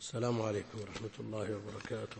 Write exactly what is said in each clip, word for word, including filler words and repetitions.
السلام عليكم ورحمة الله وبركاته.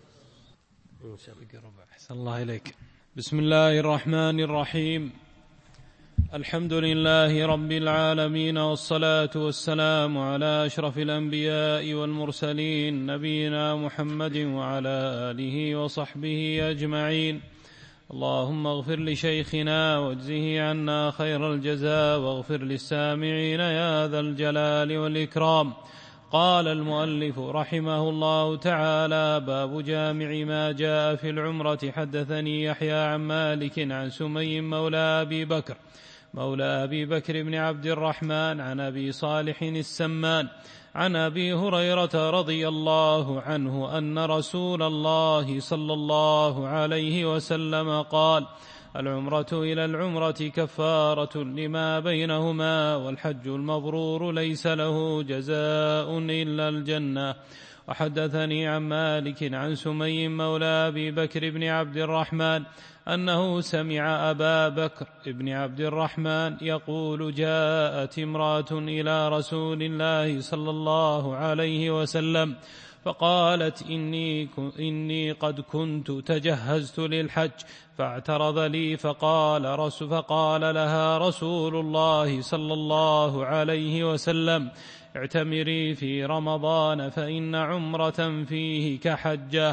أحسن الله إليك. بسم الله الرحمن الرحيم. الحمد لله رب العالمين، والصلاة والسلام على أشرف الأنبياء والمرسلين، نبينا محمد وعلى آله وصحبه أجمعين. اللهم اغفر لشيخنا واجزه عنا خير الجزاء، واغفر للسامعين يا ذا الجلال والإكرام. قال المؤلف رحمه الله تعالى: باب جامع ما جاء في العمرة. حدثني يحيى عن مالك عن سمي مولى أبي بكر مولى أبي بكر بن عبد الرحمن عن أبي صالح السمان عن أبي هريرة رضي الله عنه أن رسول الله صلى الله عليه وسلم قال: العمرة إلى العمرة كفارة لما بينهما، والحج المبرور ليس له جزاء إلا الجنة. وحدثني عن مالك عن سمي مولى أبي بكر بن عبد الرحمن أنه سمع أبا بكر بن عبد الرحمن يقول: جاءت امرأة إلى رسول الله صلى الله عليه وسلم فقالت: إني, إني قد كنت تجهزت للحج، فاعترض لي، فقال, رسول فقال لها رسول الله صلى الله عليه وسلم: اعتمري في رمضان فإن عمرة فيه كحجة.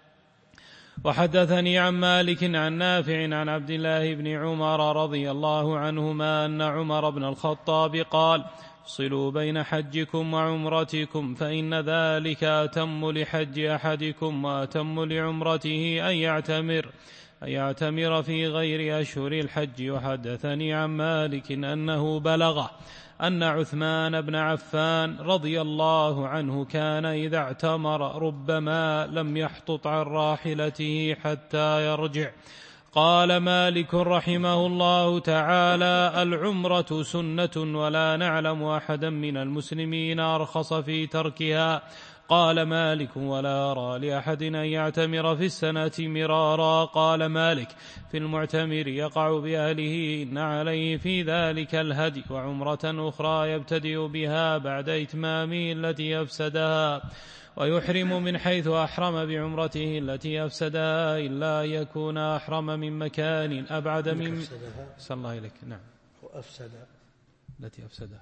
وحدثني عن مالك عن نافع عن عبد الله بن عمر رضي الله عنهما أن عمر بن الخطاب قال: افصلوا بين حجكم وعمرتكم، فإن ذلك أتم لحج أحدكم وأتم لعمرته أن يعتمر أن يعتمر في غير أشهر الحج. وحدثني عن مالك أنه بلغه أن عثمان بن عفان رضي الله عنه كان إذا اعتمر ربما لم يحطط عن راحلته حتى يرجع. قال مالك رحمه الله تعالى: العمرة سنة، ولا نعلم أحدا من المسلمين أرخص في تركها. قال مالك: ولا أرى لأحد أن يعتمر في السنة مرارا. قال مالك: في المعتمر يقع بأهله إن عليه في ذلك الهدي، وعمرة أخرى يبتدئ بها بعد إتمامه التي أفسدها، ويحرم من حيث أحرم بعمرته التي أفسدها، إلا يكون أحرم من مكان أبعد من صلى الله عليك. نعم. وأفسد التي أفسدها.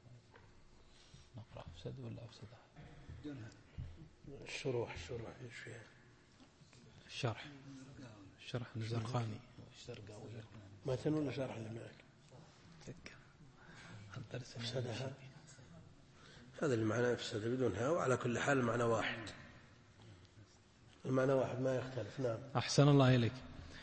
نقرأ أفسد ولا أفسدها؟ الشروح الشروح ايش فيها؟ الشرح الشرح الزرقاني ما تنون شرح اللي معك أفسدها، هذا المعنى أفسد بدونها، وعلى كل حال المعنى واحد، المعنى واحد ما يختلف. نعم. أحسن الله إليك.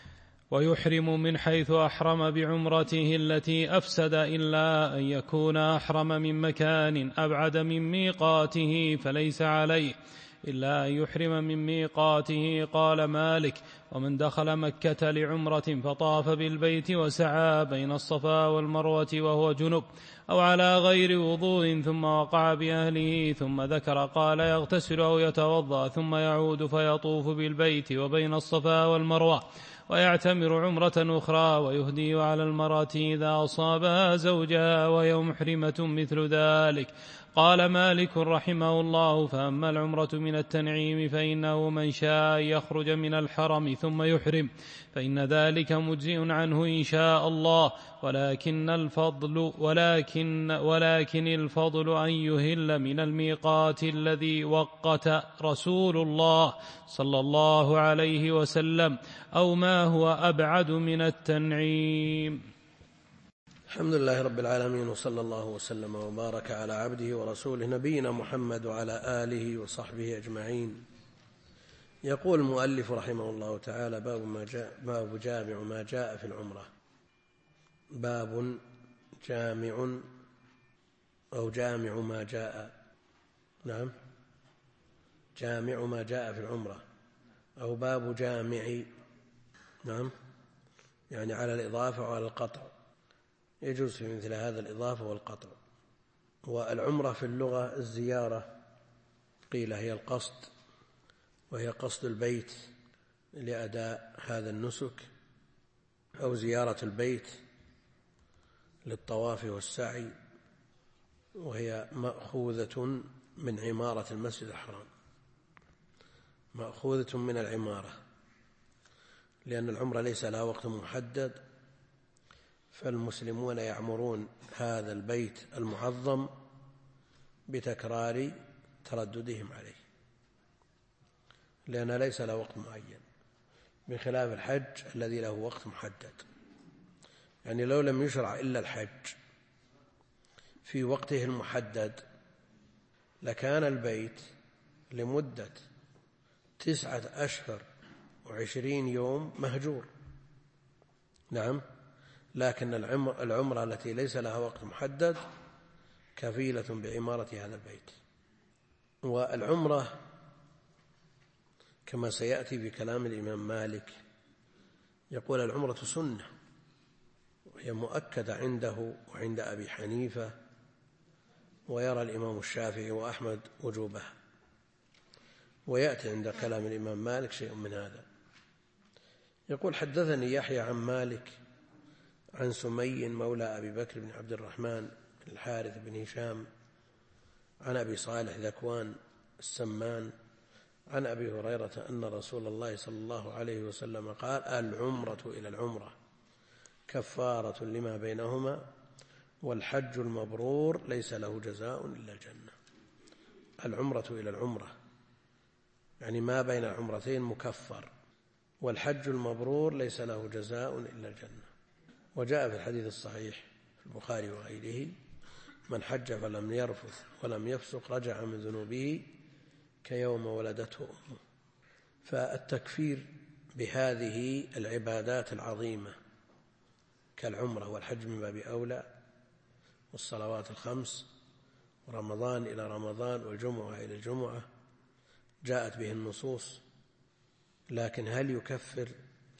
ويحرم من حيث أحرم بعمرته التي أفسد، إلا أن يكون أحرم من مكان أبعد من ميقاته فليس عليه إلا أن يحرم من ميقاته. قال مالك: ومن دخل مكة لعمرة فطاف بالبيت وسعى بين الصفا والمروة وهو جنب أو على غير وضوء ثم وقع بأهله ثم ذكر، قال: يغتسل أو يتوضأ ثم يعود فيطوف بالبيت وبين الصفا والمروة ويعتمر عمرة أخرى، ويهدي على المرأة إذا أصابها زوجها وهي محرمة مثل ذلك. قال مالك رحمه الله: فأما العمرة من التنعيم فإنه من شاء يخرج من الحرم ثم يحرم فإن ذلك مجزئ عنه إن شاء الله، ولكن الفضل ولكن ولكن الفضل أن يهل من الميقات الذي وقت رسول الله صلى الله عليه وسلم، أو ما هو أبعد من التنعيم. الحمد لله رب العالمين، وصلى الله وسلم وبارك على عبده ورسوله نبينا محمد وعلى آله وصحبه أجمعين. يقول المؤلف رحمه الله تعالى: باب ما جاء باب جامع ما جاء في العمرة. باب جامع أو جامع ما جاء، نعم، جامع ما جاء في العمرة، أو باب جامع، نعم، يعني على الإضافة وعلى القطع، يجوز في مثل هذا الإضافة والقطع. والعمرة في اللغة الزيارة، قيل هي القصد، وهي قصد البيت لأداء هذا النسك، أو زيارة البيت للطواف والسعي، وهي مأخوذة من عمارة المسجد الحرام، مأخوذة من العمارة، لأن العمرة ليس لها وقت محدد، فالمسلمون يعمرون هذا البيت المعظم بتكرار ترددهم عليه، لأن ليس له وقت معين، بخلاف الحج الذي له وقت محدد. يعني لو لم يشرع إلا الحج في وقته المحدد لكان البيت لمدة تسعة أشهر وعشرين يوم مهجور. نعم، لكن العمرة التي ليس لها وقت محدد كفيلة بعمارة هذا البيت. والعمرة كما سيأتي في كلام الإمام مالك يقول العمرة سنة، وهي مؤكدة عنده وعند أبي حنيفة، ويرى الإمام الشافعي وأحمد وجوبها، ويأتي عند كلام الإمام مالك شيء من هذا. يقول حدثني يحيى عن مالك عن سمي مولى أبي بكر بن عبد الرحمن بن الحارث بن هشام عن أبي صالح ذكوان السمان عن أبي هريرة أن رسول الله صلى الله عليه وسلم قال العمرة إلى العمرة كفارة لما بينهما والحج المبرور ليس له جزاء إلا الجنة. العمرة إلى العمرة يعني ما بين العمرتين مكفر، والحج المبرور ليس له جزاء إلا الجنة. وجاء في الحديث الصحيح في البخاري وغيره من حج فلم يرفث ولم يفسق رجع من ذنوبه كيوم ولدته أمه. فالتكفير بهذه العبادات العظيمة كالعمرة والحج من باب أولى، والصلوات الخمس ورمضان إلى رمضان والجمعة إلى الجمعة جاءت به النصوص، لكن هل يكفر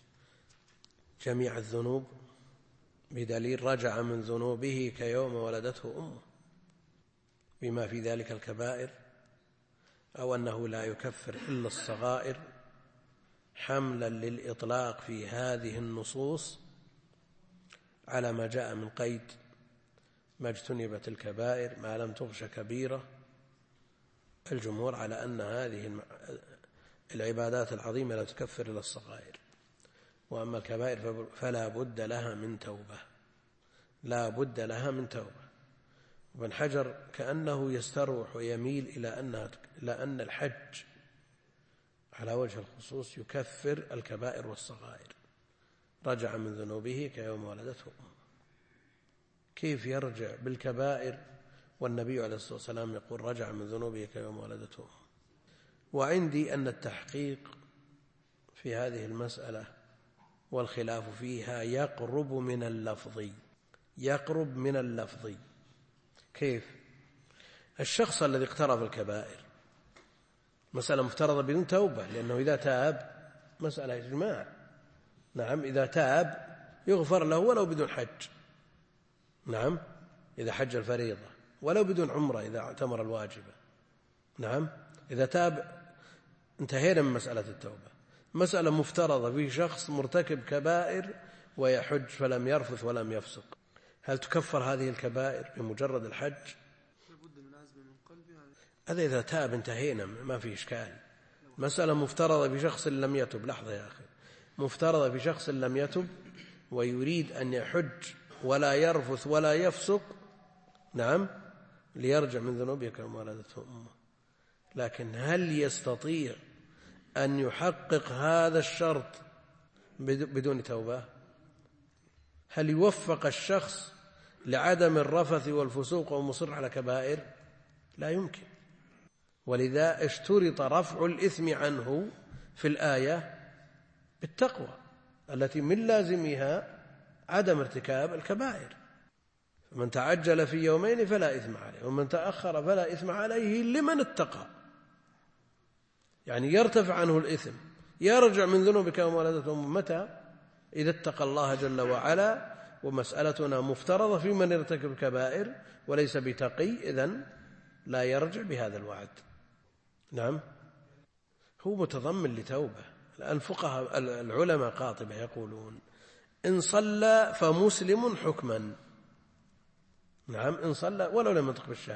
جميع الذنوب بدليل رجع من ذنوبه كيوم ولدته أمه بما في ذلك الكبائر، أو أنه لا يكفر إلا الصغائر حملا للإطلاق في هذه النصوص على ما جاء من قيد ما اجتنبت الكبائر ما لم تغش كبيرة؟ الجمهور على أن هذه العبادات العظيمة لا تكفر إلا الصغائر، وأما الكبائر فلا بد لها من توبة، لا بد لها من توبة. وابن حجر كأنه يستروح ويميل إلى أن إلى أن الحج على وجه الخصوص يكفر الكبائر والصغائر، رجع من ذنوبه كيوم ولدته أمه. كيف يرجع بالكبائر والنبي عليه الصلاة والسلام يقول رجع من ذنوبه كيوم ولدته أمه؟ وعندي أن التحقيق في هذه المسألة والخلاف فيها يقرب من اللفظي، يقرب من اللفظي. كيف؟ الشخص الذي اقترف الكبائر مسألة مفترضة بدون توبة، لأنه إذا تاب مسألة إجماع. نعم، إذا تاب يغفر له ولو بدون حج. نعم، إذا حج الفريضة، ولو بدون عمرة إذا اعتمر الواجبة. نعم، إذا تاب انتهينا من مسألة التوبة. مسألة مفترضة في شخص مرتكب كبائر ويحج فلم يرفث ولم يفسق، هل تكفر هذه الكبائر بمجرد الحج؟ هذا إذا تاب انتهينا، ما في إشكال. مسألة مفترضة في شخص لم يتب، لحظة يا أخي، مفترضة في شخص لم يتب ويريد أن يحج ولا يرفث ولا يفسق، نعم، ليرجع من ذنوبه كما ولدته أمه. لكن هل يستطيع أن يحقق هذا الشرط بدون توبة؟ هل يوفق الشخص لعدم الرفث والفسوق ومصر على كبائر؟ لا يمكن. ولذا اشترط رفع الإثم عنه في الآية بالتقوى التي من لازمها عدم ارتكاب الكبائر. فمن تعجل في يومين فلا إثم عليه، ومن تأخر فلا إثم عليه لمن اتقى. يعني يرتفع عنه الإثم، يرجع من ذنوبه كما ولدته أمه متى؟ إذا اتقى الله جل وعلا. ومسألتنا مفترضة في من يرتكب الكبائر وليس بتقي، إذن لا يرجع بهذا الوعد. نعم، هو متضمن لتوبة. الآن فقهاء العلماء قاطبة يقولون إن صلى فمسلم حكما. نعم، إن صلى ولو لم ينطق بالشهادة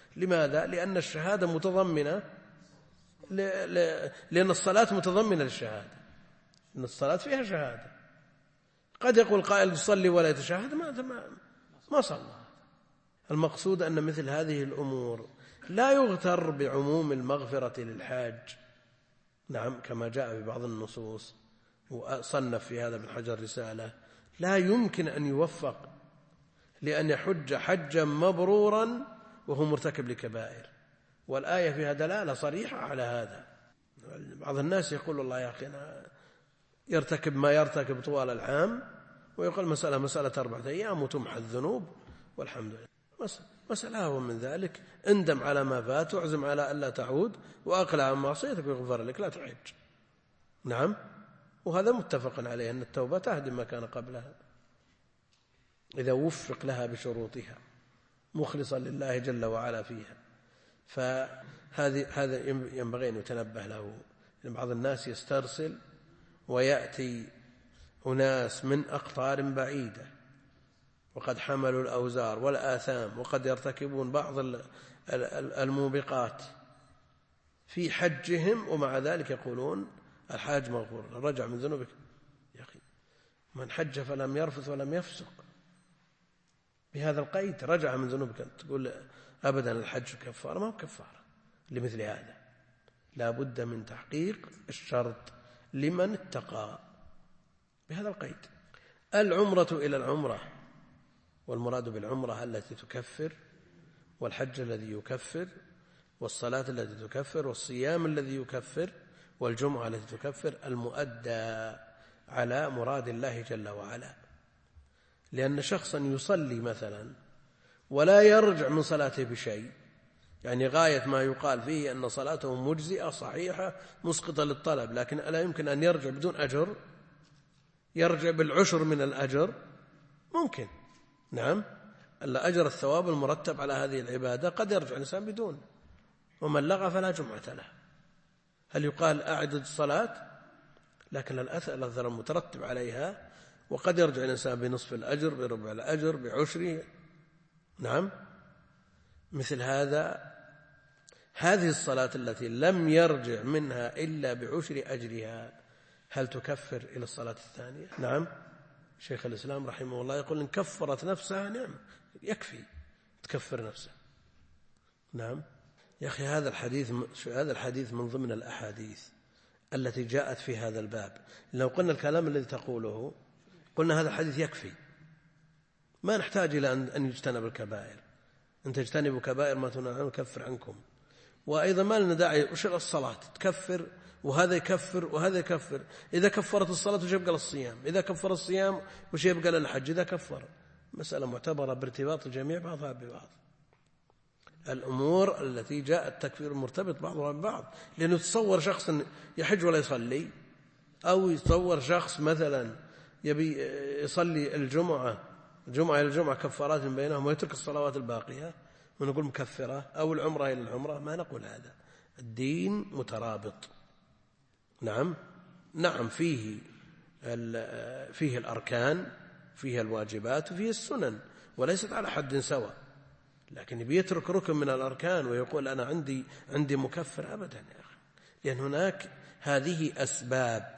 لماذا؟ لأن الشهادة متضمنة ل... ل... لأن الصلاة متضمنة للشهادة، إن الصلاة فيها شهادة. قد يقول قائل يصلي ولا يتشهد، ما ما, ما صلى. المقصود أن مثل هذه الأمور لا يغتر بعموم المغفرة للحاج، نعم، كما جاء في بعض النصوص، وصنف في هذا ابن حجر رسالة، لا يمكن أن يوفق لأن يحج حجا مبرورا وهو مرتكب لكبائر، والآية فيها دلالة صريحة على هذا. بعض الناس يقول والله يا أخي أنا يرتكب ما يرتكب طوال العام، ويقول مسألة مسألة أربعة أيام وتمحى الذنوب والحمد لله. مسألة هو من ذلك، اندم على ما فات واعزم على ألا تعود وأقلع عن معصيتك ويغفر لك، لا تحج. نعم، وهذا متفق عليه أن التوبة تهدم ما كان قبلها إذا وفق لها بشروطها مخلصا لله جل وعلا فيها. فهذه هذا ينبغي أن يتنبه له. بعض الناس يسترسل ويأتي أناس من أقطار بعيدة وقد حملوا الأوزار والآثام وقد يرتكبون بعض الموبقات في حجهم، ومع ذلك يقولون الحاج مغفور رجع من ذنوبك. يا أخي من حج فلم يرفث ولم يفسق بهذا القيد رجع من ذنوبك، تقول أبدا الحج كفارة؟ ما هو كفارة لمثل هذا. لا بد من تحقيق الشرط لمن اتقى بهذا القيد. العمرة إلى العمرة، والمراد بالعمرة التي تكفر، والحج الذي يكفر، والصلاة التي تكفر، والصيام الذي يكفر، والجمعة التي تكفر، المؤدى على مراد الله جل وعلا. لأن شخصا يصلي مثلا ولا يرجع من صلاته بشيء، يعني غاية ما يقال فيه أن صلاته مجزئة صحيحة مسقطة للطلب، لكن لا يمكن أن يرجع بدون أجر، يرجع بالعشر من الأجر، ممكن. نعم، ألا أجر الثواب المرتب على هذه العبادة قد يرجع الإنسان بدون، ومن لغى فلا جمعة له. هل يقال أعد الصلاة؟ لكن الأثر المترتب عليها، وقد يرجع الإنسان بنصف الأجر، بربع الأجر، بعشره. نعم، مثل هذا هذه الصلاة التي لم يرجع منها إلا بعشر أجرها هل تكفر إلى الصلاة الثانية؟ نعم، شيخ الإسلام رحمه الله يقول إن كفرت نفسها نعم يكفي تكفر نفسها. نعم يا أخي، هذا الحديث هذا الحديث من ضمن الأحاديث التي جاءت في هذا الباب. لو قلنا الكلام الذي تقوله قلنا هذا الحديث يكفي، ما نحتاج إلى أن يجتنب الكبائر. أن تجتنبوا كبائر ما تنهون عنه نكفر عنكم. وأيضا ما لنا داعي وش الصلاة تكفر وهذا يكفر وهذا يكفر. إذا كفرت الصلاة وش يبقى للصيام؟ إذا كفر الصيام وش يبقى للحج؟ إذا كفر، مسألة معتبرة بارتباط الجميع بعضها ببعض. الأمور التي جاء التكفير مرتبط بعضها ببعض، لأنه تصور شخص يحج ولا يصلي، أو يتصور شخص مثلا يبي يصلي الجمعة الجمعة إلى الجمعة كفارات بينهم ويترك الصلوات الباقية ونقول مكفرة، أو العمرة إلى العمرة، ما نقول هذا. الدين مترابط. نعم نعم فيه فيه الأركان، فيه الواجبات، وفيه السنن، وليست على حد سواء. لكن بيترك ركن من الأركان ويقول أنا عندي عندي مكفر، أبدا يا أخي، لأن هناك هذه أسباب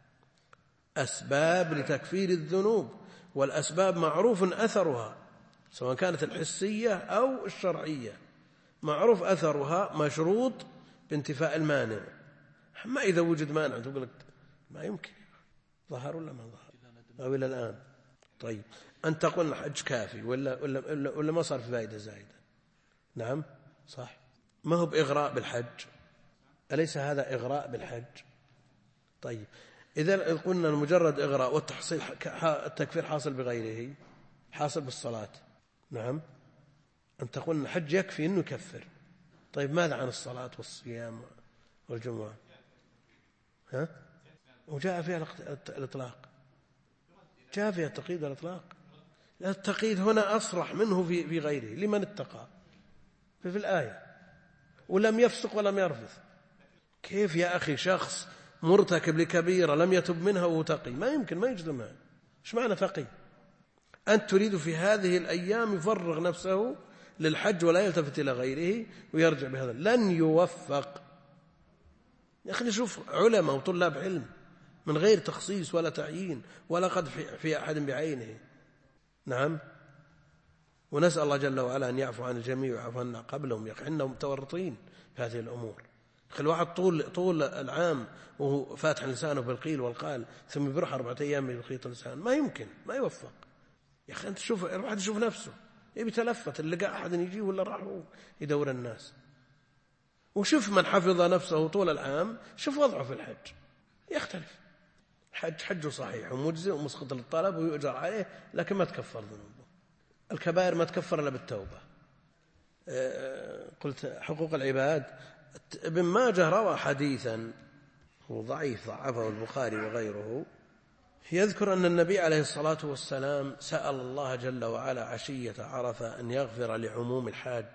أسباب لتكفير الذنوب، والأسباب معروف أثرها سواء كانت الحسية أو الشرعية، معروف أثرها مشروط بانتفاء المانع. ما إذا وجد مانع تقول لك ما يمكن، ظهر ولا ما ظهر أو إلى الآن. طيب أن تقول الحج كافي ولا, ولا, ولا, ولا ما صار في فائدة زائدة؟ نعم صح، ما هو بإغراء بالحج؟ أليس هذا إغراء بالحج؟ طيب إذا قلنا مجرد إغراء والتحصيل التكفير حاصل بغيره، حاصل بالصلاة، نعم، أن تقول الحج يكفي أنه يكفر. طيب ماذا عن الصلاة والصيام والجمعة؟ ها؟ وجاء فيها الإطلاق، جاء فيها التقييد والإطلاق. التقييد هنا أصرح منه في في غيره، لمن اتقى في الآية ولم يفسق ولم يرفث. كيف يا أخي شخص مرتكب لكبيرة لم يتب منها وهو تقي؟ ما يمكن، ما يجزم هذا. ايش معنى تقي؟ أنت تريد في هذه الأيام يفرغ نفسه للحج ولا يلتفت إلى غيره ويرجع بهذا، لن يوفق. يا أخي نشوف علماء وطلاب علم من غير تخصيص ولا تعيين ولا قد في أحد بعينه. نعم. ونسأل الله جل وعلا أن يعفو عن الجميع ويعفو عنا قبلهم، يا أخي إنهم متورطين في هذه الأمور. أخي الواحد طول, طول العام وهو فاتح لسانه بالقيل والقال، ثم بيروح أربعة أيام بخيط اللسان، ما يمكن، ما يوفق. يا أخي أنت شوف، الواحد يشوف نفسه، يبي تلفت اللي لقى أحد يجي ولا راح يدور الناس. وشوف من حفظ نفسه طول العام شوف وضعه في الحج يختلف. حج حجه صحيح ومجزئ ومسقط للطلب ويؤجر عليه، لكن ما تكفر ذنوبه. الكبائر ما تكفر إلا بالتوبة. قلت حقوق العباد، ابن ماجه روى حديثا هو ضعيف ضعفه البخاري وغيره، يذكر أن النبي عليه الصلاة والسلام سأل الله جل وعلا عشية عرفة أن يغفر لعموم الحاج،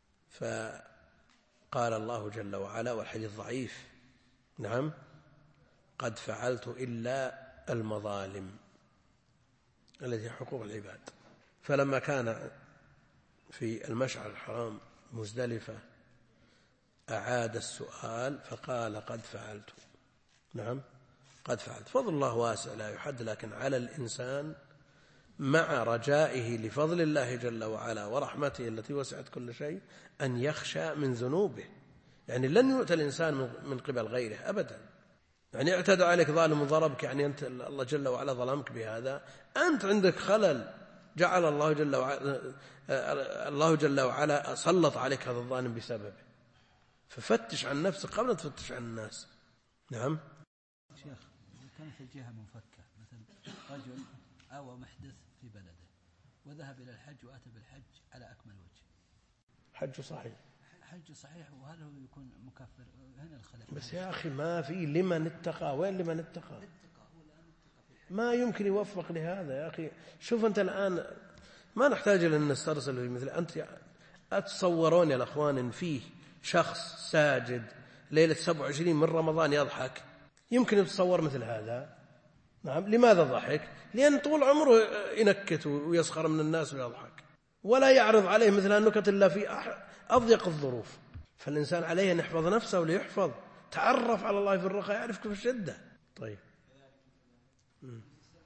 فقال الله جل وعلا، والحديث ضعيف، نعم، قد فعلت إلا المظالم التي حقوق العباد. فلما كان في المشعر الحرام مزدلفة أعاد السؤال فقال قد فعلت، نعم قد فعلت. فضل الله واسع لا يحد، لكن على الإنسان مع رجائه لفضل الله جل وعلا ورحمته التي وسعت كل شيء أن يخشى من ذنوبه. يعني لن يؤتى الإنسان من قبل غيره أبدا. يعني اعتدى عليك ظالم وضربك، يعني أنت الله جل وعلا ظلمك بهذا، أنت عندك خلل جعل الله جل وعلا الله جل وعلا سلط عليك هذا الظالم بسببه، ففتش عن نفسك قبل أن تفتش عن الناس. نعم شيخ، كانت الجهة منفكة، مثل رجل أو محدث في بلده وذهب إلى الحج وأتى بالحج على أكمل وجه، حج صحيح، حج صحيح، وهل هو يكون مكفر؟ هنا الخلاف. بس يا أخي ما في لمن اتقى، وين لمن اتقى؟ ما يمكن يوفق لهذا يا أخي. شوف أنت الآن ما نحتاج أن نسترسل في مثل أنت أتصورون يا الأخوان إن فيه شخص ساجد ليلة سبعة وعشرين من رمضان يضحك؟ يمكن يتصور مثل هذا؟ نعم. لماذا ضحك؟ لأن طول عمره ينكت ويسخر من الناس ويضحك، ولا يعرض عليه مثل النكت إلا في أضيق الظروف. فالإنسان عليه أن يحفظ نفسه وليحفظ، تعرف على الله في الرخاء يعرفك في الشدة. طيب م.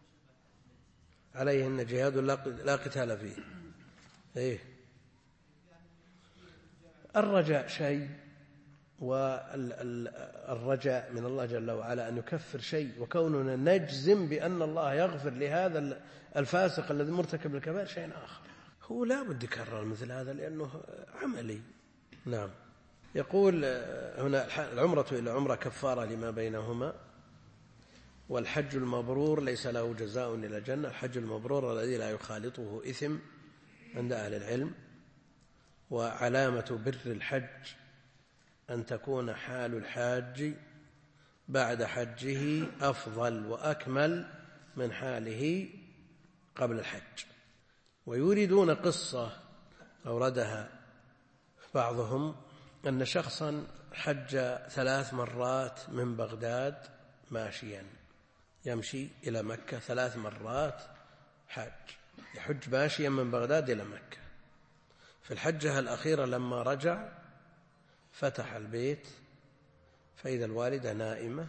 عليه أن جهاد لا قتال فيه. إيه؟ الرجاء شيء، والرجاء من الله جل وعلا أن يكفر شيء، وكوننا نجزم بأن الله يغفر لهذا الفاسق الذي مرتكب الكبائر شيء آخر. هو لا بد يكرر مثل هذا لأنه عملي. نعم. يقول هنا العمرة إلى عمرة كفارة لما بينهما، والحج المبرور ليس له جزاء إلى الجنة. الحج المبرور الذي لا يخالطه إثم عند أهل العلم. وعلامة بر الحج أن تكون حال الحاج بعد حجه أفضل وأكمل من حاله قبل الحج. ويريدون قصة أوردها بعضهم أن شخصا حج ثلاث مرات من بغداد ماشيا، يمشي إلى مكة ثلاث مرات حج، يحج ماشيا من بغداد إلى مكة. في الحجة الأخيرة لما رجع فتح البيت فإذا الوالدة نائمة،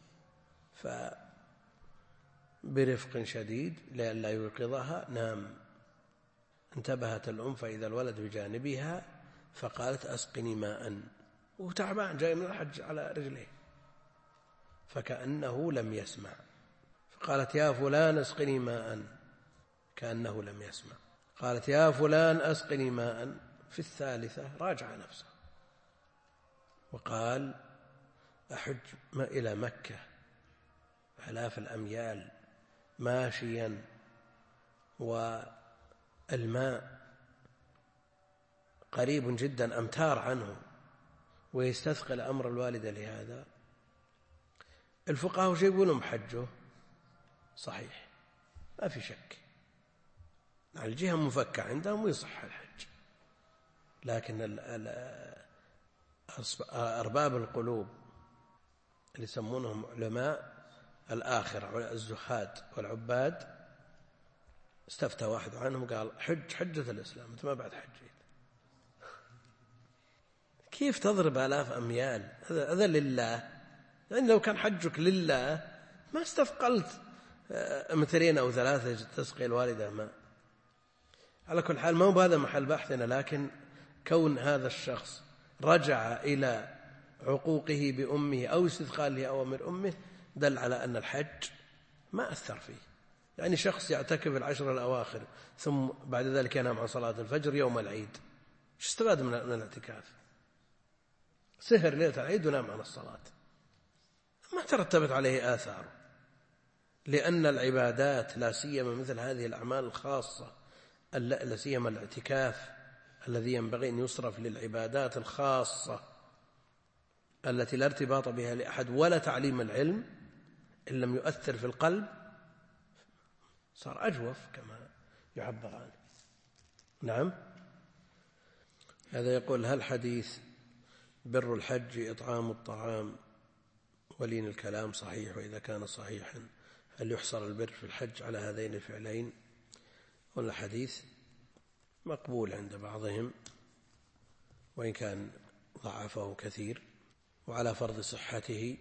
فبرفق شديد لئلا يوقظها نام. انتبهت الأم فإذا الولد بجانبها، فقالت أسقني ماء، وتعبان جاي من الحج على رجليه، فكأنه لم يسمع، فقالت يا فلان أسقني ماء، كأنه لم يسمع. قالت يا فلان أسقني ماء. في الثالثة راجع نفسه وقال أحج إلى مكة آلاف الأميال ماشيا والماء قريب جدا أمتار عنه، ويستثقل أمر الوالدة لهذا. الفقهاء وش يقولون بحجه؟ صحيح ما في شك، الجهة مفكة عندهم ويصح الحج. لكن أرباب القلوب اللي يسمونهم علماء الآخرة الزهاد والعباد، استفتى واحد عنهم قال حج حجة الإسلام، أنت ما بعد حجيت. كيف تضرب آلاف أميال؟ هذا لله. يعني لو كان حجك لله ما استثقلت مترين أو ثلاثة تسقي الوالدة ماء. على كل حال ما هو بهذا محل بحثنا، لكن كون هذا الشخص رجع إلى عقوقه بأمه أو استثقال لأوامر أمه دل على أن الحج ما أثر فيه. يعني شخص يعتكف العشر الأواخر ثم بعد ذلك ينام عن صلاة الفجر يوم العيد، ايش استفاد من الاعتكاف؟ سهر ليلة العيد ونام عن الصلاة، ما ترتبت عليه آثار. لأن العبادات لا سيما مثل هذه الأعمال الخاصة، لا سيما الاعتكاف الذي ينبغي أن يصرف للعبادات الخاصة التي لا ارتباط بها لأحد ولا تعليم العلم، إن لم يؤثر في القلب صار أجوف كما يعبر عنه. نعم. هذا يقول: هل حديث بر الحج إطعام الطعام ولين الكلام صحيح؟ وإذا كان صحيحا هل يحصر البر في الحج على هذين الفعلين؟ ولا حديث مقبول عند بعضهم وإن كان ضعفه كثير، وعلى فرض صحته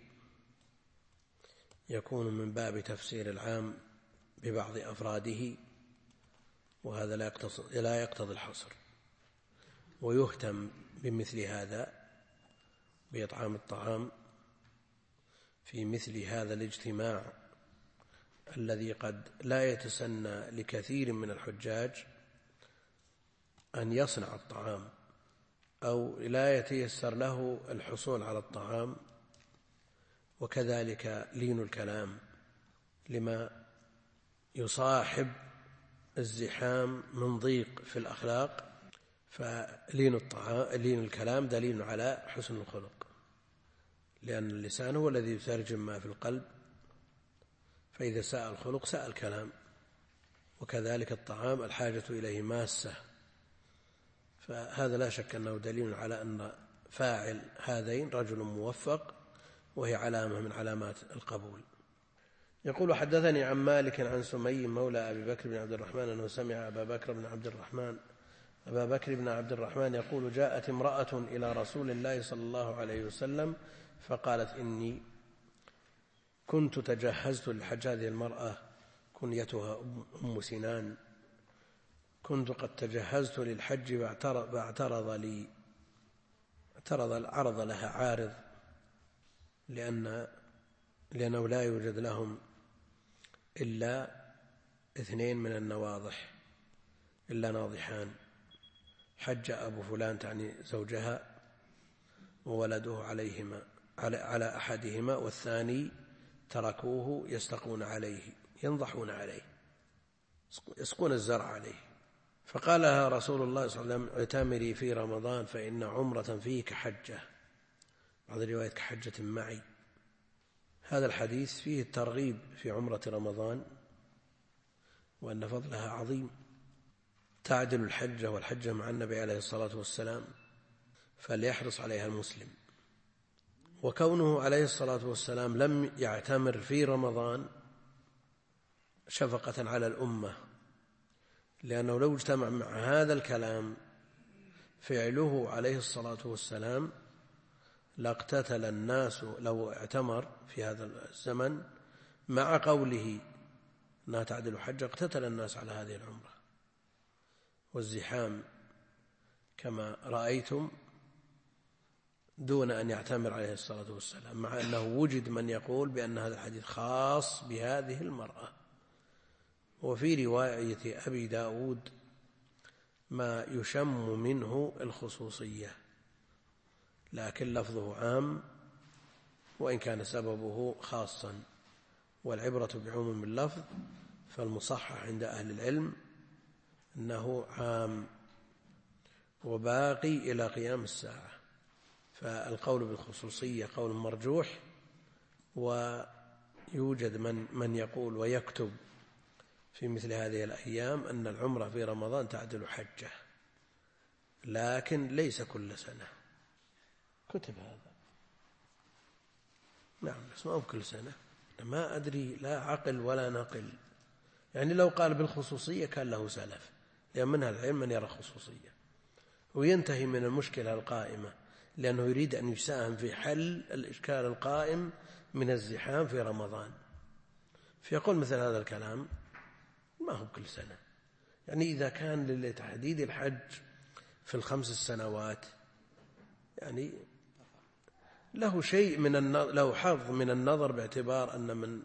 يكون من باب تفسير العام ببعض أفراده، وهذا لا يقتضي الحصر. ويهتم بمثل هذا بإطعام الطعام في مثل هذا الاجتماع الذي قد لا يتسنى لكثير من الحجاج أن يصنع الطعام أو لا يتيسر له الحصول على الطعام، وكذلك لين الكلام لما يصاحب الزحام من ضيق في الأخلاق. فلين الطعام لين الكلام دليل على حسن الخلق، لأن اللسان هو الذي يترجم ما في القلب، فإذا ساء الخلق ساء الكلام. وكذلك الطعام الحاجة إليه ماسة، فهذا لا شك أنه دليل على أن فاعل هذين رجل موفق، وهي علامة من علامات القبول. يقول: حدثني عن مالك عن سمي مولى أبي بكر بن عبد الرحمن أنه سمع أبا بكر بن عبد الرحمن أبا بكر بن عبد الرحمن يقول: جاءت امرأة إلى رسول الله صلى الله عليه وسلم فقالت: إني كنت تجهزت للحج. هذه المرأة كنيتها أم سنان. كنت قد تجهزت للحج فاعترض لي اعترض عرض لها عارض، لأن لأنه لا يوجد لهم إلا اثنين من النواضح، إلا ناضحان: حج أبو فلان تعني زوجها وولده عليهما على أحدهما، والثاني تركوه يستقون عليه ينضحون عليه يسقون الزرع عليه. فقال لها رسول الله صلى الله عليه وسلم: اعتمري في رمضان فإن عمرة فيه كحجة، بعض الروايات كحجة معي. هذا الحديث فيه الترغيب في عمرة رمضان وأن فضلها عظيم، تعدل الحجة والحجة مع النبي عليه الصلاة والسلام، فليحرص عليها المسلم. وكونه عليه الصلاة والسلام لم يعتمر في رمضان شفقة على الأمة، لأنه لو اجتمع مع هذا الكلام فعله عليه الصلاة والسلام لاقتتل الناس لو اعتمر في هذا الزمن مع قوله أنها تعدل حجة، اقتتل الناس على هذه العمرة والزحام كما رأيتم دون أن يعتمر عليه الصلاة والسلام، مع أنه وجد من يقول بأن هذا الحديث خاص بهذه المرأة. وفي رواية أبي داود ما يشم منه الخصوصية، لكن لفظه عام وإن كان سببه خاصا، والعبرة بعموم اللفظ، فالمصحح عند أهل العلم أنه عام وباقي إلى قيام الساعة. فالقول بالخصوصية قول مرجوح، ويوجد من, من يقول ويكتب في مثل هذه الأيام أن العمرة في رمضان تعدل حجة، لكن ليس كل سنة. كتب هذا نعم، بس ما هو كل سنة. ما أدري لا عقل ولا نقل. يعني لو قال بالخصوصية كان له سلف، لأن منها العلم من يرى خصوصية وينتهي من المشكلة القائمة. لأنه يريد أن يساهم في حل الإشكال القائم من الزحام في رمضان، فيقول مثل هذا الكلام ما هو كل سنة. يعني إذا كان لتحديد الحج في الخمس السنوات يعني له شيء من النظر، له حظ من النظر، باعتبار أن من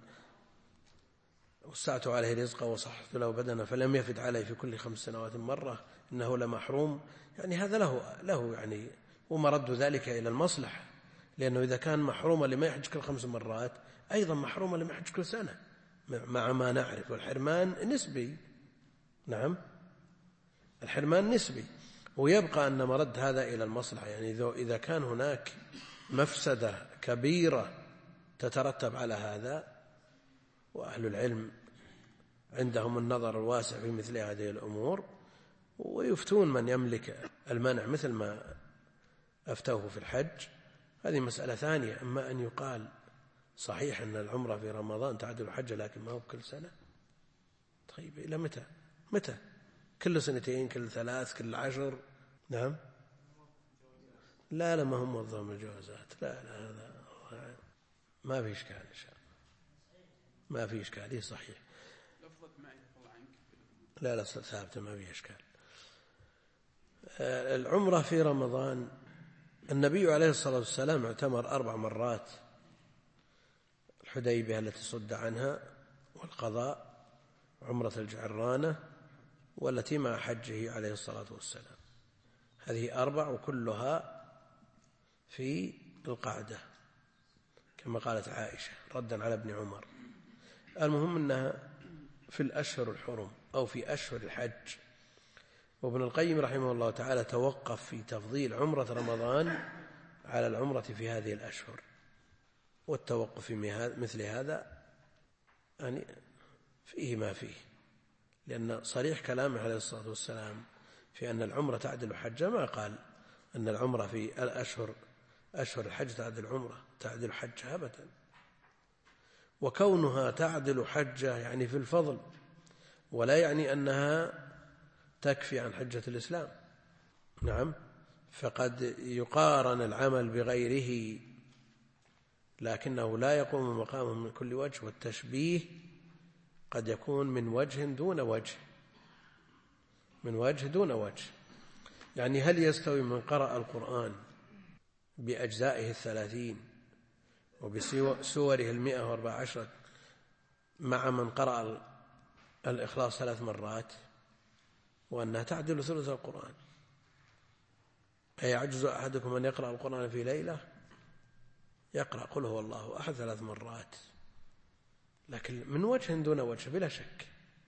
وسعت عليه رزقه وصحت له بدنه فلم يفد عليه في كل خمس سنوات مرة إنه لمحروم. يعني هذا له له يعني ومرد ذلك إلى المصلحة، لأنه إذا كان محروما لما يحج كل خمس مرات أيضا محروما لما يحج كل سنة، مع ما نعرف. والحرمان نسبي، نعم الحرمان نسبي، ويبقى أن مرد هذا إلى المصلحة. يعني إذا كان هناك مفسدة كبيرة تترتب على هذا، وأهل العلم عندهم النظر الواسع في مثل هذه الأمور ويفتون من يملك المنع مثل ما أفتوه في الحج، هذه مسألة ثانية. أما أن يقال صحيح أن العمرة في رمضان تعدل حجة لكن ما هو كل سنة، طيب إلى متى؟ متى؟ كل سنتين، كل ثلاث، كل عشر؟ نعم لا لا ما هم موظفهم الجوازات، لا لا هذا ما في إشكال إن شاء الله، ما في إشكال، إيه صحيح لا لا ثابتة ما في إشكال. العمرة في رمضان النبي عليه الصلاة والسلام اعتمر أربع مرات: الحديبية التي صد عنها، والقضاء، عمرة الجعرانة، والتي مع حجه عليه الصلاة والسلام. هذه أربع وكلها في القعدة كما قالت عائشة ردا على ابن عمر. المهم أنها في الأشهر الحرم أو في أشهر الحج. وابن القيم رحمه الله تعالى توقف في تفضيل عمرة رمضان على العمرة في هذه الأشهر، والتوقف في مثل هذا يعني فيه ما فيه، لأن صريح كلامه عليه الصلاة والسلام في أن العمرة تعدل حجة، ما قال أن العمرة في الأشهر أشهر الحج تعدل عمرة تعدل حجة أبدا. وكونها تعدل حجة يعني في الفضل، ولا يعني أنها تكفي عن حجة الإسلام. نعم، فقد يقارن العمل بغيره لكنه لا يقوم مقامه من كل وجه، والتشبيه قد يكون من وجه دون وجه، من وجه دون وجه. يعني هل يستوي من قرأ القرآن بأجزائه الثلاثين وبسوره المئة واربع عشرة مع من قرأ الإخلاص ثلاث مرات وأنها تعدل ثلث القرآن؟ أيعجز أحدكم أن يقرأ القرآن في ليلة؟ يقرأ قل هو الله أحد ثلاث مرات، لكن من وجه دون وجه بلا شك.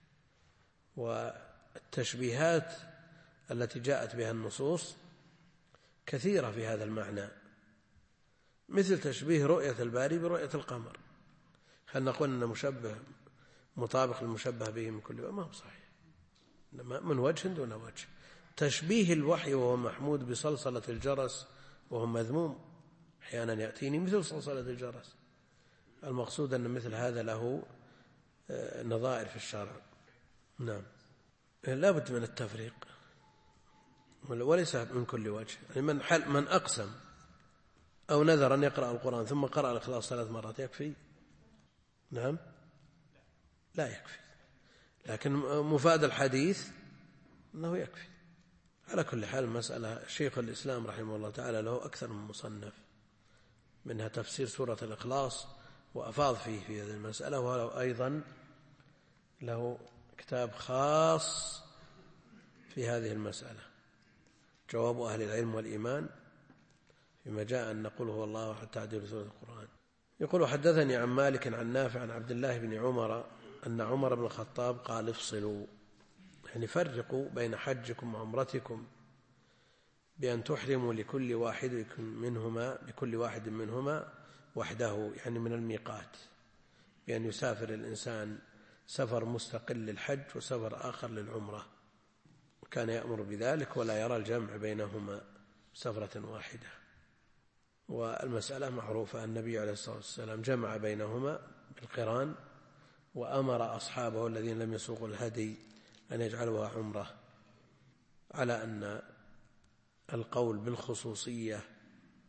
والتشبيهات التي جاءت بها النصوص كثيرة في هذا المعنى، مثل تشبيه رؤية الباري برؤية القمر. هل نقول أن مشبه مطابق للمشبه به من كل وجه؟ ما هو صحيح، إنما من وجه دون وجه. تشبيه الوحي وهو محمود بصلصلة الجرس وهو مذموم، أحيانا يأتيني مثل صلصلة الجرس. المقصود أن مثل هذا له نظائر في الشرع. نعم، لا بد من التفريق وليس من كل وجه. يعني من, حل من أقسم أو نذر أن يقرأ القرآن ثم قرأ الإخلاص ثلاث مرات يكفي؟ نعم لا يكفي، لكن مفاد الحديث أنه يكفي. على كل حال مسألة شيخ الإسلام رحمه الله تعالى له أكثر من مصنف، منها تفسير سورة الإخلاص وأفاض فيه في هذه المسألة، وله أيضا له كتاب خاص في هذه المسألة، جواب أهل العلم والإيمان فيما جاء أن نقول هو الله حتى تعديل سورة القرآن. يقول حدثني عن مالك عن نافع عن عبد الله بن عمر أن عمر بن الخطاب قال افصلوا، يعني فرقوا بين حجكم وعمرتكم بأن تحرموا لكل واحد منهما بكل واحد منهما وحده، يعني من الميقات، بأن يسافر الإنسان سفر مستقل للحج وسفر آخر للعمرة، وكان يأمر بذلك ولا يرى الجمع بينهما سفرة واحدة. والمسألة معروفة، النبي عليه الصلاة والسلام جمع بينهما بالقران، وأمر أصحابه الذين لم يسوقوا الهدي أن يجعلوها عمرة، على أن القول بالخصوصية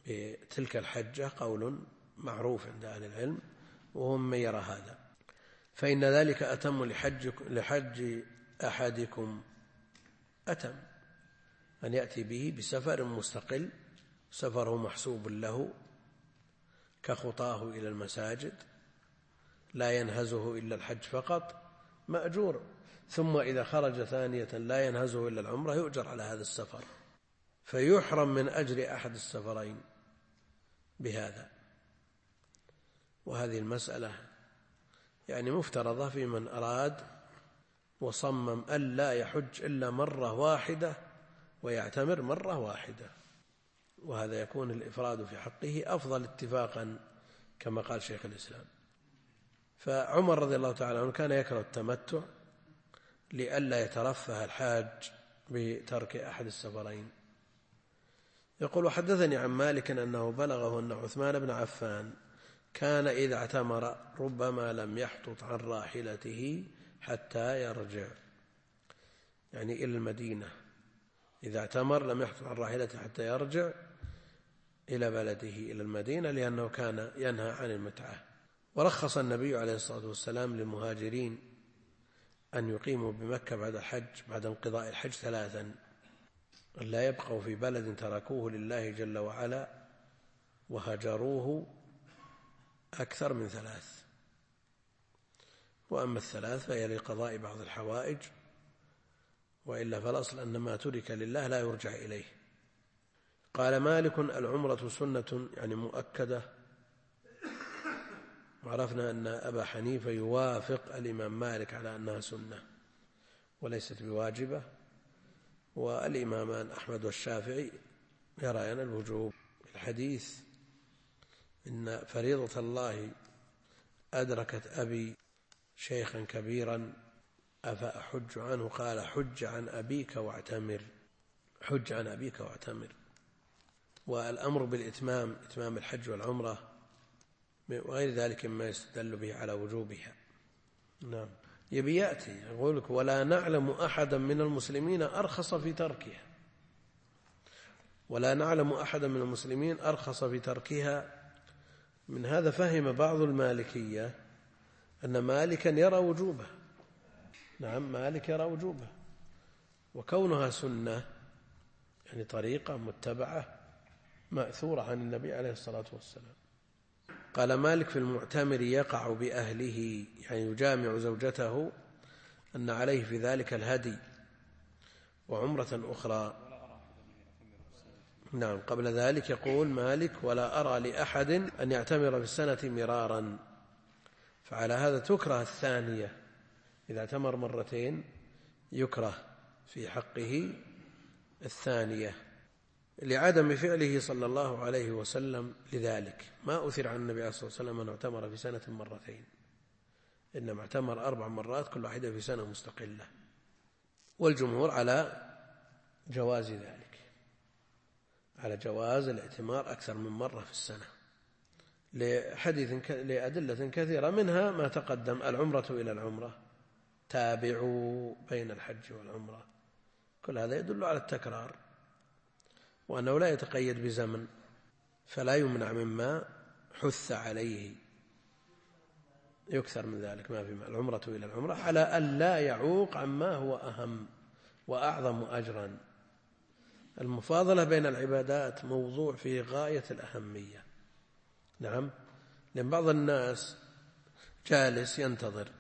بتلك الحجة قول معروف عند أهل العلم وهم من يرى هذا. فإن ذلك أتم لحج, لحج أحدكم أتم أن يأتي به بسفر مستقل، سفره محسوب له كخطاه إلى المساجد لا ينهزه إلا الحج فقط مأجور، ثم إذا خرج ثانية لا ينهزه إلا العمرة يؤجر على هذا السفر، فيحرم من أجر أحد السفرين بهذا. وهذه المسألة يعني مفترضة في من أراد وصمم ألا يحج إلا مرة واحدة ويعتمر مرة واحدة، وهذا يكون الإفراد في حقه أفضل اتفاقا كما قال شيخ الإسلام. فعمر رضي الله تعالى عنه كان يكره التمتع لئلا يترفه الحاج بترك أحد السفرين. يقول: وحدثني عن مالك أنه بلغه أن عثمان بن عفان كان إذا اعتمر ربما لم يحطط عن راحلته حتى يرجع، يعني إلى المدينة، إذا اعتمر لم يحطط عن راحلته حتى يرجع إلى بلده إلى المدينة، لأنه كان ينهى عن المتعة. ورخص النبي عليه الصلاة والسلام للمهاجرين أن يقيموا بمكة بعد الحج بعد انقضاء الحج ثلاثا، أن لا يبقوا في بلد تركوه لله جل وعلا وهجروه أكثر من ثلاث، وأما الثلاث فهي لقضاء بعض الحوائج، وإلا فالأصل أن ما ترك لله لا يرجع إليه. قال مالك: العمرة سنة يعني مؤكدة. وعرفنا أن أبا حنيفة يوافق الإمام مالك على أنها سنة وليست بواجبة، والإمامان أحمد والشافعي يريان الوجوب. الحديث إن فريضة الله أدركت أبي شيخا كبيرا أفأحج عنه؟ قال: حج عن أبيك واعتمر، حج عن أبيك واعتمر. والأمر بالإتمام، إتمام الحج والعمرة وغير ذلك مما يستدل به على وجوبها. نعم. يبي يأتي يقول لك: ولا نعلم أحدا من المسلمين أرخص في تركها، ولا نعلم أحدا من المسلمين أرخص في تركها. من هذا فهم بعض المالكية أن مالكا يرى وجوبه. نعم، مالك يرى وجوبه، وكونها سنة يعني طريقة متبعة مأثورة عن النبي عليه الصلاة والسلام. قال مالك: في المعتمر يقع بأهله، يعني يجامع زوجته، أن عليه في ذلك الهدي وعمرة أخرى. نعم. قبل ذلك يقول مالك: ولا أرى لأحد أن يعتمر في السنة مرارا، فعلى هذا تكره الثانية، إذا اعتمر مرتين يكره في حقه الثانية لعدم فعله صلى الله عليه وسلم لذلك. ما أثر عن النبي عليه الصلاة والسلام أن اعتمر في سنة مرتين، إنما اعتمر أربع مرات كل واحدة في سنة مستقلة، والجمهور على جواز ذلك، على جواز الاعتمار أكثر من مرة في السنة لحديث لأدلة كثيرة، منها ما تقدم: العمرة إلى العمرة، تابعوا بين الحج والعمرة. كل هذا يدل على التكرار، وأنه لا يتقيد بزمن، فلا يمنع مما حث عليه يكثر من ذلك ما في العمرة إلى العمرة، على أن لا يعوق عما هو أهم وأعظم أجرا. المفاضلة بين العبادات موضوع في غاية الأهمية. نعم. لأن بعض الناس جالس ينتظر،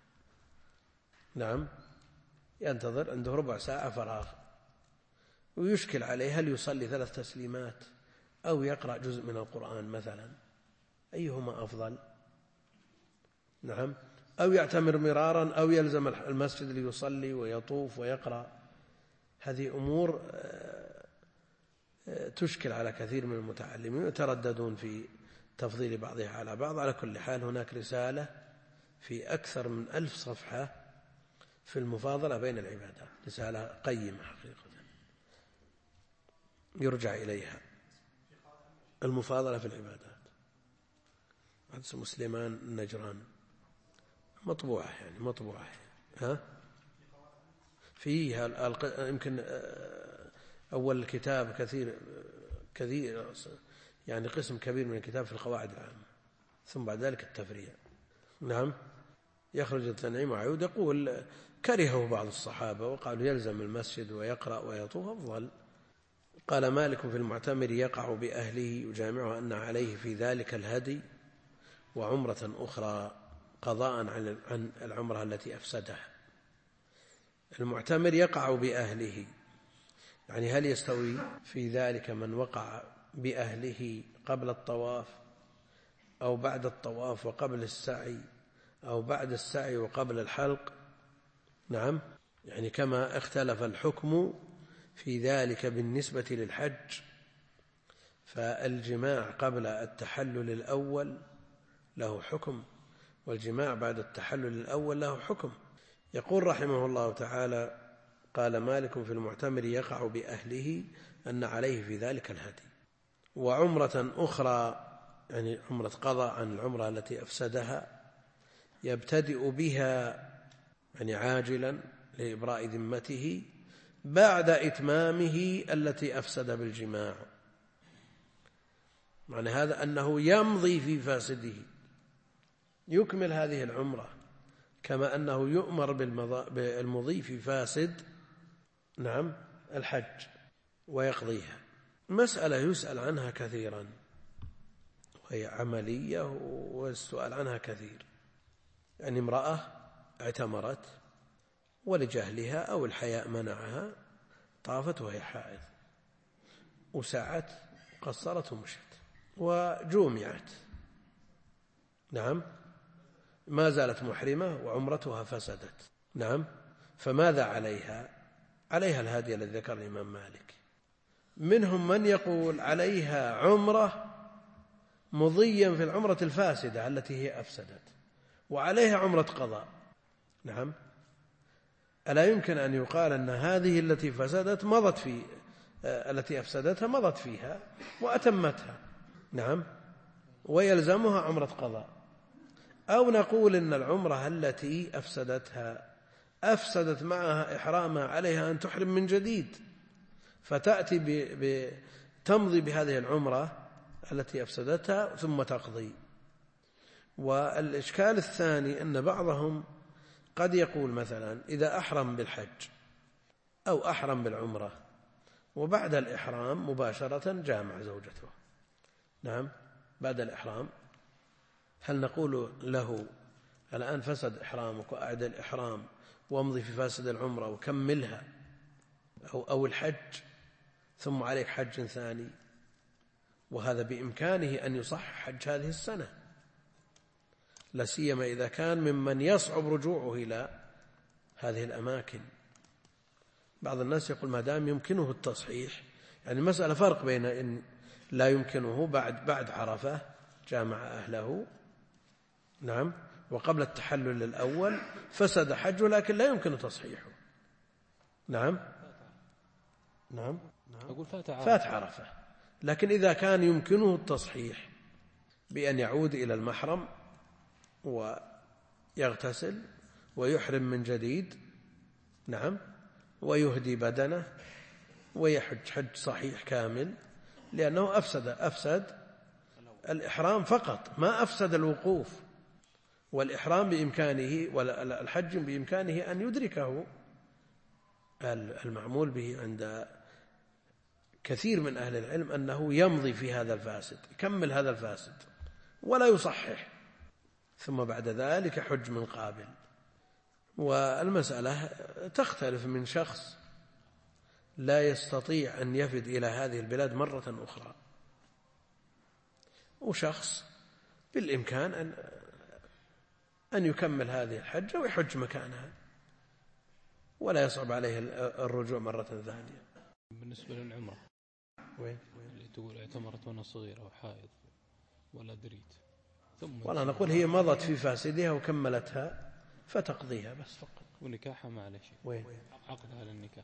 نعم، ينتظر، عنده ربع ساعة فراغ، ويشكل عليه هل يصلي ثلاث تسليمات أو يقرأ جزء من القرآن مثلا، أيهما أفضل؟ نعم. أو يعتمر مرارا أو يلزم المسجد ليصلي ويطوف ويقرأ. هذه أمور تشكل على كثير من المتعلمين يترددون في تفضيل بعضها على بعض. على كل حال هناك رسالة في أكثر من ألف صفحة في المفاضلة بين العبادات، رسالة قيمة حقيقة يرجع إليها، المفاضلة في العبادات، حدث مسلمان النجران، مطبوعة يعني مطبوعة. ها فيها يمكن أول الكتاب كثير كثير يعني قسم كبير من الكتاب في القواعد العامة، ثم بعد ذلك التفريع. نعم. يخرج التنعيم وعيود يقول كرهه بعض الصحابة وقالوا يلزم المسجد ويقرأ ويطوف أفضل. قال مالك في المعتمر يقع بأهله يجامعه أن عليه في ذلك الهدي وعمرة أخرى قضاء عن العمرة التي أفسدها. المعتمر يقع بأهله، يعني هل يستوي في ذلك من وقع بأهله قبل الطواف أو بعد الطواف وقبل السعي أو بعد السعي وقبل الحلق؟ نعم، يعني كما اختلف الحكم في ذلك بالنسبة للحج، فالجماع قبل التحلل الأول له حكم، والجماع بعد التحلل الأول له حكم. يقول رحمه الله تعالى قال مالك في المعتمر يقع بأهله أن عليه في ذلك الهدي وعمرة أخرى، يعني عمرة قضاء عن العمرة التي أفسدها، يبتدئ بها يعني عاجلا لإبراء ذمته بعد إتمامه التي أفسد بالجماع. معنى هذا أنه يمضي في فاسده، يكمل هذه العمرة كما أنه يؤمر بالمضي في فاسد نعم الحج ويقضيها. مسألة يسأل عنها كثيرا وهي عملية والسؤال عنها كثير. يعني امرأة اعتمرت ولجهلها أو الحياء منعها طافت وهي حائض وسعت قصرت ومشت وجومعت، نعم، ما زالت محرمة وعمرتها فسدت، نعم، فماذا عليها؟ عليها الهدي الذي ذكر الإمام مالك. منهم من يقول عليها عمرة مضيا في العمرة الفاسدة التي هي أفسدت، وعليها عمرة قضاء. نعم، ألا يمكن أن يقال أن هذه التي فسدت مضت في التي أفسدتها مضت فيها وأتمتها، نعم، ويلزمها عمرة قضاء؟ أو نقول إن العمرة التي أفسدتها أفسدت معها إحرامها، عليها أن تحرم من جديد، فتأتي ب... تمضي بهذه العمرة التي أفسدتها ثم تقضي. والإشكال الثاني أن بعضهم قد يقول مثلا إذا أحرم بالحج أو أحرم بالعمرة وبعد الإحرام مباشرة جامع زوجته، نعم، بعد الإحرام، هل نقول له الآن فسد إحرامك وأعد الإحرام وامضي في فاسد العمرة وكملها أو, أو الحج ثم عليك حج ثاني؟ وهذا بإمكانه أن يصح حج هذه السنة، لا سيما إذا كان ممن يصعب رجوعه إلى هذه الأماكن. بعض الناس يقول ما دام يمكنه التصحيح، يعني المسألة فرق بين إن لا يمكنه بعد بعد عرفة جامع أهله، نعم، وقبل التحلل الأول فسد حجه لكن لا يمكن تصحيحه، نعم نعم أقول فات عرفة. فات عرفة، لكن إذا كان يمكنه التصحيح بأن يعود إلى المحرم ويغتسل ويحرم من جديد، نعم، ويهدي بدنه ويحج حج صحيح كامل، لأنه أفسد أفسد الإحرام فقط، ما أفسد الوقوف، والإحرام بإمكانه والحج بإمكانه أن يدركه المعمول به عند كثير من أهل العلم أنه يمضي في هذا الفاسد، يكمل هذا الفاسد ولا يصحح، ثم بعد ذلك حج من قابل. والمسألة تختلف من شخص لا يستطيع أن يفد إلى هذه البلاد مرة أخرى، وشخص بالإمكان أن أن يكمل هذه الحجة ويحج مكانها ولا يصعب عليه الرجوع مرة ثانية. بالنسبة للعمرة وين؟ اللي تقول اعتمرت وأنا صغيرة وحائض ولا دريت ثم والله نقول هي مضت في فاسدها وكملتها فتقضيها بس فقط. ونكاحها ما عليه شيء. وين؟ عقدها للنكاح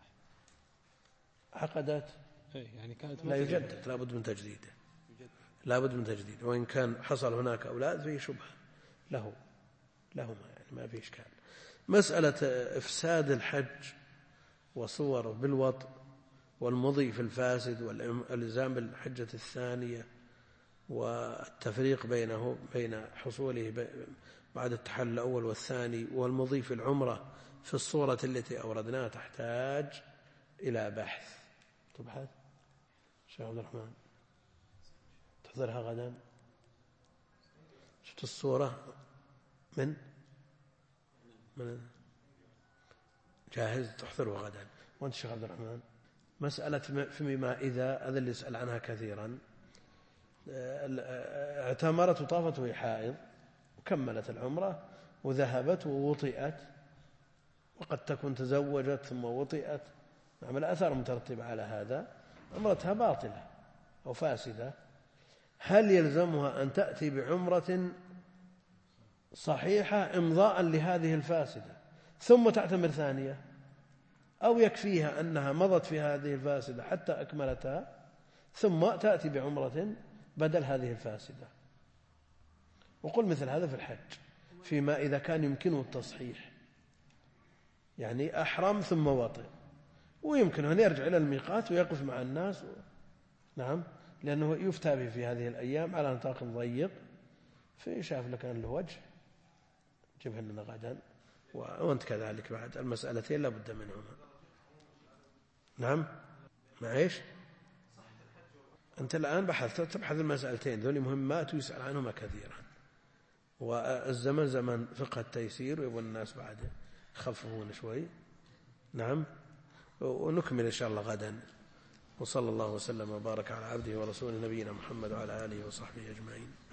عقدت إيه يعني كانت لا يجدد، لا بد من تجديده، لا بد من تجديد، وإن كان حصل هناك أولاد فيه شبهة له لهما، يعني ما فيه إشكال. مسألة إفساد الحج وصوره بالوطء والمضي في الفاسد والإلزام بالحجة الثانية والتفريق بينه بين حصوله بعد التحلل الأول والثاني والمضي في العمرة في الصورة التي أوردناها تحتاج إلى بحث. تبحث شيخ عبد الرحمن، تحضرها غدا؟ شفت الصورة من من جاهز تحضره غدا. وأنت شيخ عبد الرحمن مسألة فيما إذا هذا اللي يسأل عنها كثيرا، اعتمرت وطافت وهي حائض وكملت العمرة وذهبت ووطئت، وقد تكون تزوجت ثم وطئت، نعم الآثار مترتبة على هذا، عمرتها باطلة أو فاسدة. هل يلزمها أن تأتي بعمرة صحيحة إمضاء لهذه الفاسدة ثم تعتمر ثانية، أو يكفيها أنها مضت في هذه الفاسدة حتى أكملتها ثم تأتي بعمرة بدل هذه الفاسدة؟ وقل مثل هذا في الحج فيما إذا كان يمكنه التصحيح، يعني أحرم ثم وطئ، ويمكنه أن يرجع إلى الميقات ويقف مع الناس و... نعم، لأنه يفتى به في هذه الأيام على نطاق ضيق، فيشاف لك أن له وجه جبه لنا غدا، وأنت كذلك بعد المسألتين لا بد منهما. نعم معيش أنت الآن بحثت تبحث المسألتين ذولي مهمات ويسأل عنهما كثيرا، والزمن زمن فقه التيسير ويبغى الناس بعد يخففون شوي. نعم، ونكمل إن شاء الله غدا. وصلى الله وسلم وبارك على عبده ورسوله نبينا محمد وعلى آله وصحبه أجمعين.